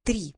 3.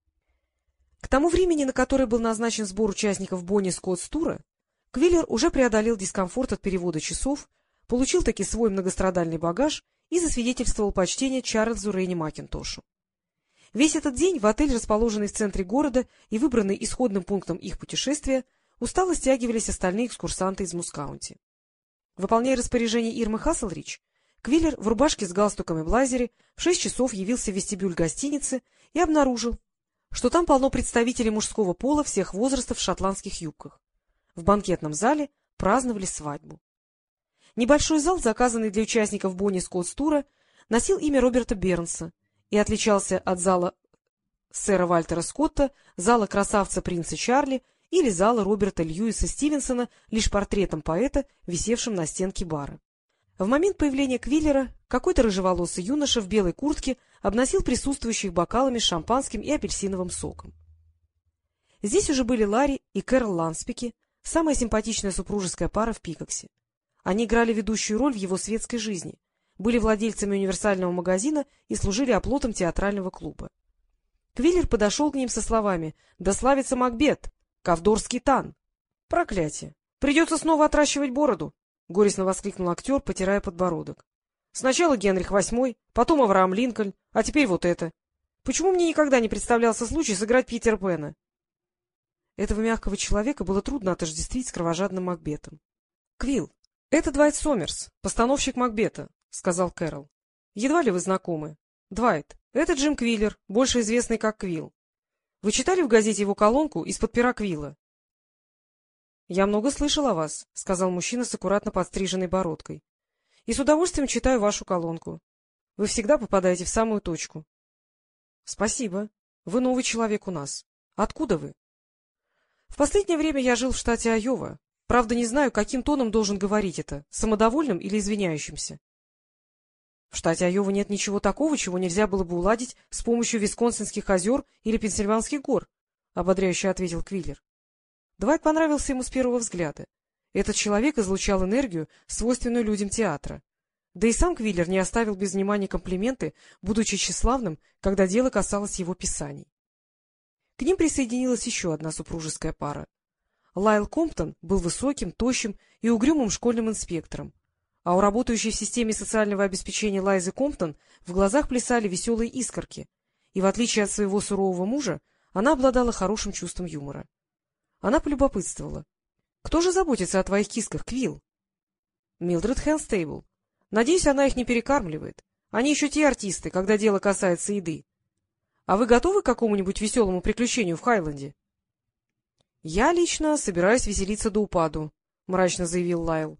К тому времени, на которое был назначен сбор участников Бонни Скоттс-тура, Квиллер уже преодолел дискомфорт от перевода часов, получил таки свой многострадальный багаж и засвидетельствовал почтение Чарльзу Рейни Макинтошу. Весь этот день в отель, расположенный в центре города и выбранный исходным пунктом их путешествия, устало стягивались остальные экскурсанты из Мускаунти. Выполняя распоряжение Ирмы Хасселрич, Квиллер в рубашке с галстуком и блазере в 6 часов явился в вестибюль гостиницы и обнаружил, что там полно представителей мужского пола всех возрастов в шотландских юбках. В банкетном зале праздновали свадьбу. Небольшой зал, заказанный для участников Бонни Скоттс-тура, носил имя Роберта Бернса и отличался от зала сэра Вальтера Скотта, зала красавца принца Чарли или зала Роберта Льюиса Стивенсона лишь портретом поэта, висевшим на стенке бара. В момент появления Квиллера какой-то рыжеволосый юноша в белой куртке обносил присутствующих бокалами с шампанским и апельсиновым соком. Здесь уже были Ларри и Кэрол Ланспики, самая симпатичная супружеская пара в Пикоксе. Они играли ведущую роль в его светской жизни, были владельцами универсального магазина и служили оплотом театрального клуба. Квиллер подошел к ним со словами: «Да славится Макбет! Ковдорский тан!» «Проклятие! Придется снова отращивать бороду!» — горестно воскликнул актер, потирая подбородок. — Сначала Генрих VIII, потом Авраам Линкольн, а теперь вот это. Почему мне никогда не представлялся случай сыграть Питера Пэна? Этого мягкого человека было трудно отождествить с кровожадным Макбетом. — Квилл, это Двайт Сомерс, постановщик Макбета, — сказал Кэрол. — Едва ли вы знакомы. Двайт, это Джим Квиллер, больше известный как Квилл. Вы читали в газете его колонку «Из-под пера Квилла»? — Я много слышал о вас, — сказал мужчина с аккуратно подстриженной бородкой. — И с удовольствием читаю вашу колонку. Вы всегда попадаете в самую точку. — Спасибо. Вы новый человек у нас. Откуда вы? — В последнее время я жил в штате Айова. Правда, не знаю, каким тоном должен говорить это, самодовольным или извиняющимся. — В штате Айова нет ничего такого, чего нельзя было бы уладить с помощью Висконсинских озер или Пенсильванских гор, — ободряюще ответил Квиллер. Двайт понравился ему с первого взгляда. Этот человек излучал энергию, свойственную людям театра. Да и сам Квиллер не оставил без внимания комплименты, будучи тщеславным, когда дело касалось его писаний. К ним присоединилась еще одна супружеская пара. Лайл Комптон был высоким, тощим и угрюмым школьным инспектором, а у работающей в системе социального обеспечения Лайзы Комптон в глазах плясали веселые искорки, и, в отличие от своего сурового мужа, она обладала хорошим чувством юмора. Она полюбопытствовала: — Кто же заботится о твоих кисках, Квилл? — Милдред Хэнстейбл. Надеюсь, она их не перекармливает. Они еще те артисты, когда дело касается еды. А вы готовы к какому-нибудь веселому приключению в Хайленде? — Я лично собираюсь веселиться до упаду, — мрачно заявил Лайл.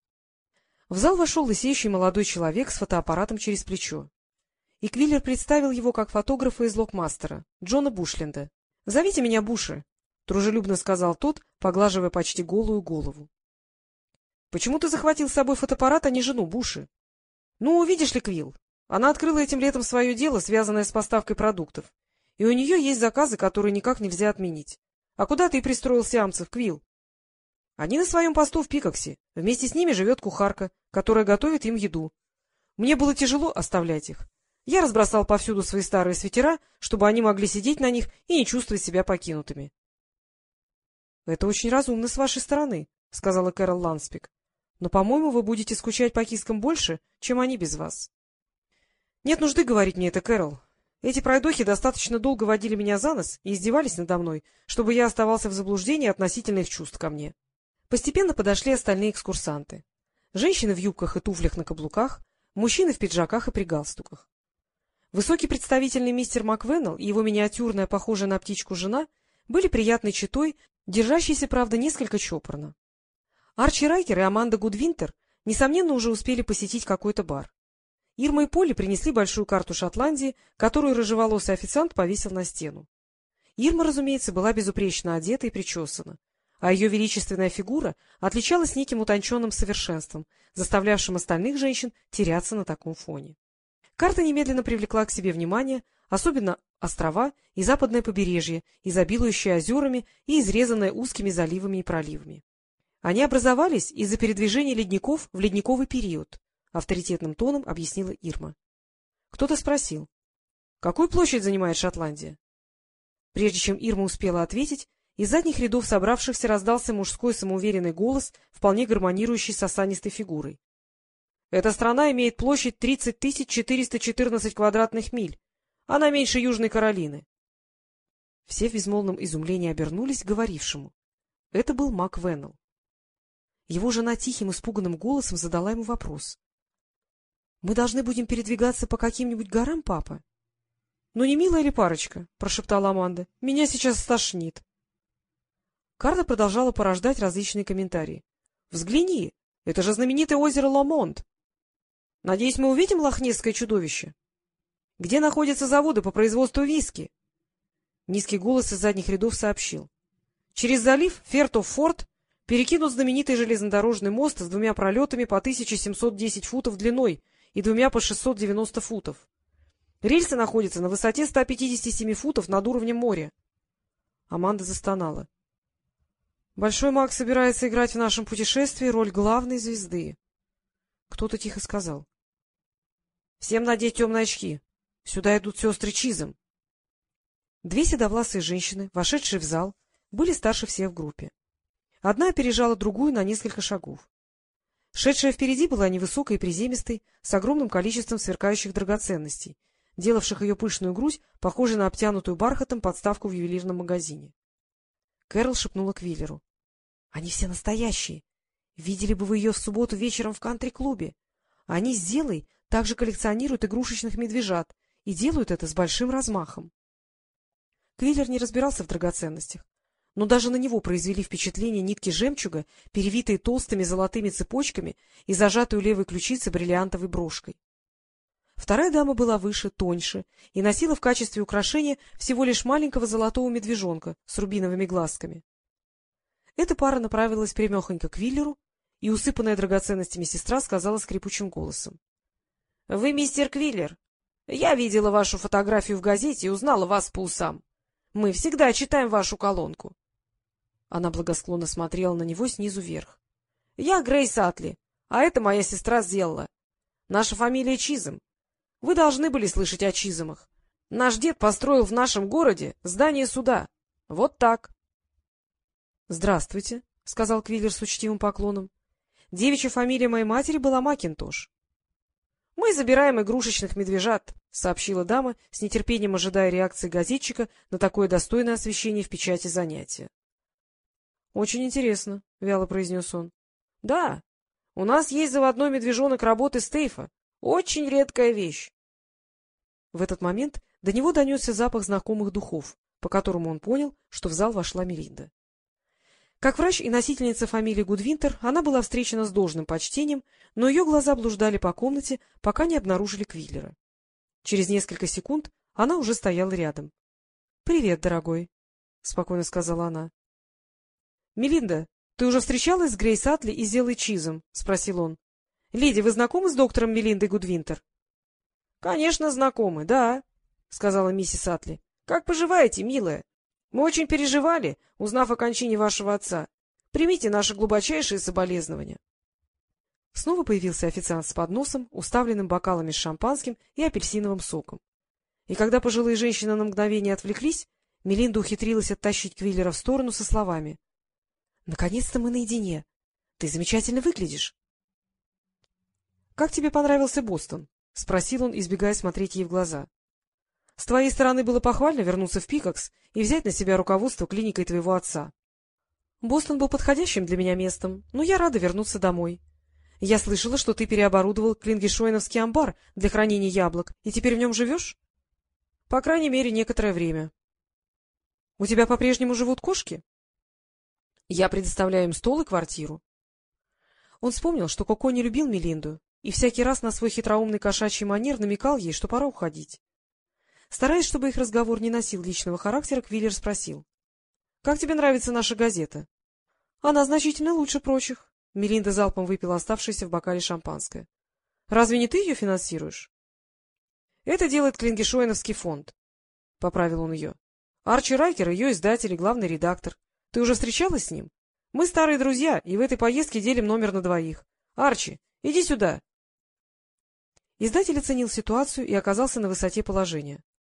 В зал вошел лысеющий молодой человек с фотоаппаратом через плечо. И Квиллер представил его как фотографа из Локмастера, Джона Бушленда. — Зовите меня Буши, — дружелюбно сказал тот, поглаживая почти голую голову. — Почему ты захватил с собой фотоаппарат, а не жену, Буши? — Ну, видишь ли, Квилл, она открыла этим летом свое дело, связанное с поставкой продуктов, и у нее есть заказы, которые никак нельзя отменить. А куда ты пристроил сиамцев, Квилл? Они на своем посту в Пикоксе, вместе с ними живет кухарка, которая готовит им еду. Мне было тяжело оставлять их. Я разбросал повсюду свои старые свитера, чтобы они могли сидеть на них и не чувствовать себя покинутыми. — Это очень разумно с вашей стороны, — сказала Кэрол Ланспик. — Но, по-моему, вы будете скучать по кискам больше, чем они без вас. — Нет нужды говорить мне это, Кэрол. Эти пройдохи достаточно долго водили меня за нос и издевались надо мной, чтобы я оставался в заблуждении относительно их чувств ко мне. Постепенно подошли остальные экскурсанты. Женщины в юбках и туфлях на каблуках, мужчины в пиджаках и при галстуках. Высокий представительный мистер Маквеннелл и его миниатюрная, похожая на птичку жена были приятной четой, держащейся, правда, несколько чопорно. Арчи Райкер и Аманда Гудвинтер, несомненно, уже успели посетить какой-то бар. Ирма и Полли принесли большую карту Шотландии, которую рыжеволосый официант повесил на стену. Ирма, разумеется, была безупречно одета и причесана, а ее величественная фигура отличалась неким утонченным совершенством, заставлявшим остальных женщин теряться на таком фоне. Карта немедленно привлекла к себе внимание, особенно острова и западное побережье, изобилующее озерами и изрезанное узкими заливами и проливами. Они образовались из-за передвижения ледников в ледниковый период, — авторитетным тоном объяснила Ирма. Кто-то спросил: — Какую площадь занимает Шотландия? Прежде чем Ирма успела ответить, из задних рядов собравшихся раздался мужской самоуверенный голос, вполне гармонирующий с осанистой фигурой. — Эта страна имеет площадь 30 414 квадратных миль. Она меньше Южной Каролины. Все в безмолвном изумлении обернулись к говорившему. Это был Мак Веннелл. Его жена тихим, испуганным голосом задала ему вопрос. — Мы должны будем передвигаться по каким-нибудь горам, папа? — Ну, не милая ли парочка? — прошептала Аманда. — Меня сейчас стошнит. Карла продолжала порождать различные комментарии. — Взгляни, это же знаменитое озеро Ломонд. Надеюсь, мы увидим лохнесское чудовище? Где находятся заводы по производству виски? Низкий голос из задних рядов сообщил. Через залив Ферт-оф-Форд перекинут знаменитый железнодорожный мост с 2 пролетами по 1710 футов длиной и 2 по 690 футов. Рельсы находятся на высоте 157 футов над уровнем моря. Аманда застонала. Большой маг собирается играть в нашем путешествии роль главной звезды. Кто-то тихо сказал. — Всем надеть темные очки. Сюда идут сестры Чизом. 2 седовласые женщины, вошедшие в зал, были старше всех в группе. Одна опережала другую на несколько шагов. Шедшая впереди была невысокой и приземистой, с огромным количеством сверкающих драгоценностей, делавших ее пышную грудь похожей на обтянутую бархатом подставку в ювелирном магазине. Кэрол шепнула Квиллеру. — Они все настоящие. Видели бы вы ее в субботу вечером в кантри-клубе. Они с Зелой также коллекционируют игрушечных медвежат и делают это с большим размахом. Квиллер не разбирался в драгоценностях, но даже на него произвели впечатление нитки жемчуга, перевитые толстыми золотыми цепочками и зажатые у левой ключицы бриллиантовой брошкой. Вторая дама была выше, тоньше и носила в качестве украшения всего лишь маленького золотого медвежонка с рубиновыми глазками. Эта пара направилась прямехонько к Квиллеру, и усыпанная драгоценностями сестра сказала скрипучим голосом. — Вы мистер Квиллер. Я видела вашу фотографию в газете и узнала вас по усам. Мы всегда читаем вашу колонку. Она благосклонно смотрела на него снизу вверх. — Я Грейс Атли, а это моя сестра Зелла. Наша фамилия Чизом. Вы должны были слышать о Чизомах. Наш дед построил в нашем городе здание суда. Вот так. — Здравствуйте, — сказал Квиллер с учтивым поклоном. — Девичья фамилия моей матери была Макинтош. — Мы забираем игрушечных медвежат, — сообщила дама, с нетерпением ожидая реакции газетчика на такое достойное освещение в печати занятия. — Очень интересно, — вяло произнес он. — Да, у нас есть заводной медвежонок работы Стейфа. Очень редкая вещь. В этот момент до него донесся запах знакомых духов, по которому он понял, что в зал вошла Мелинда. Как врач и носительница фамилии Гудвинтер, она была встречена с должным почтением, но ее глаза блуждали по комнате, пока не обнаружили Квиллера. Через несколько секунд она уже стояла рядом. — Привет, дорогой, — спокойно сказала она. — Мелинда, ты уже встречалась с Грейс Атли и Зелой Чизом? — спросил он. — Леди, вы знакомы с доктором Мелиндой Гудвинтер? — Конечно, знакомы, да, — сказала миссис Атли. — Как поживаете, милая? Мы очень переживали, узнав о кончине вашего отца. Примите наши глубочайшие соболезнования. Снова появился официант с подносом, уставленным бокалами с шампанским и апельсиновым соком. И когда пожилые женщины на мгновение отвлеклись, Мелинда ухитрилась оттащить Квиллера в сторону со словами. — Наконец-то мы наедине. Ты замечательно выглядишь. — Как тебе понравился Бостон? — спросил он, избегая смотреть ей в глаза. — С твоей стороны было похвально вернуться в Пикакс и взять на себя руководство клиникой твоего отца. Бостон был подходящим для меня местом, но я рада вернуться домой. Я слышала, что ты переоборудовал Клингишойновский амбар для хранения яблок, и теперь в нем живешь? — По крайней мере, некоторое время. — У тебя по-прежнему живут кошки? — Я предоставляю им стол и квартиру. Он вспомнил, что Коко не любил Мелинду, и всякий раз на свой хитроумный кошачий манер намекал ей, что пора уходить. Стараясь, чтобы их разговор не носил личного характера, Квиллер спросил. — Как тебе нравится наша газета? — Она значительно лучше прочих. Мелинда залпом выпила оставшееся в бокале шампанское. — Разве не ты ее финансируешь? — Это делает Клингишойновский фонд, — поправил он ее. — Арчи Райкер — ее издатель и главный редактор. Ты уже встречалась с ним? Мы старые друзья, и в этой поездке делим номер на 2. Арчи, иди сюда. Издатель оценил ситуацию и оказался на высоте положения.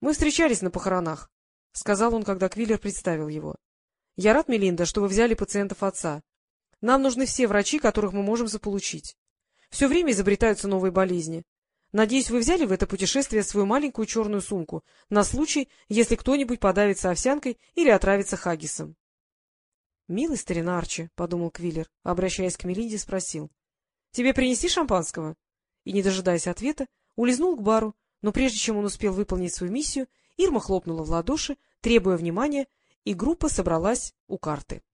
Мы встречались на похоронах, — сказал он, когда Квиллер представил его. — Я рад, Мелинда, что вы взяли пациентов отца. Нам нужны все врачи, которых мы можем заполучить. Все время изобретаются новые болезни. Надеюсь, вы взяли в это путешествие свою маленькую черную сумку на случай, если кто-нибудь подавится овсянкой или отравится хаггисом. — Милый старина Арчи, — подумал Квиллер, обращаясь к Мелинде, спросил. — Тебе принести шампанского? И, не дожидаясь ответа, улизнул к бару, но прежде чем он успел выполнить свою миссию, Ирма хлопнула в ладоши, требуя внимания, и группа собралась у карты.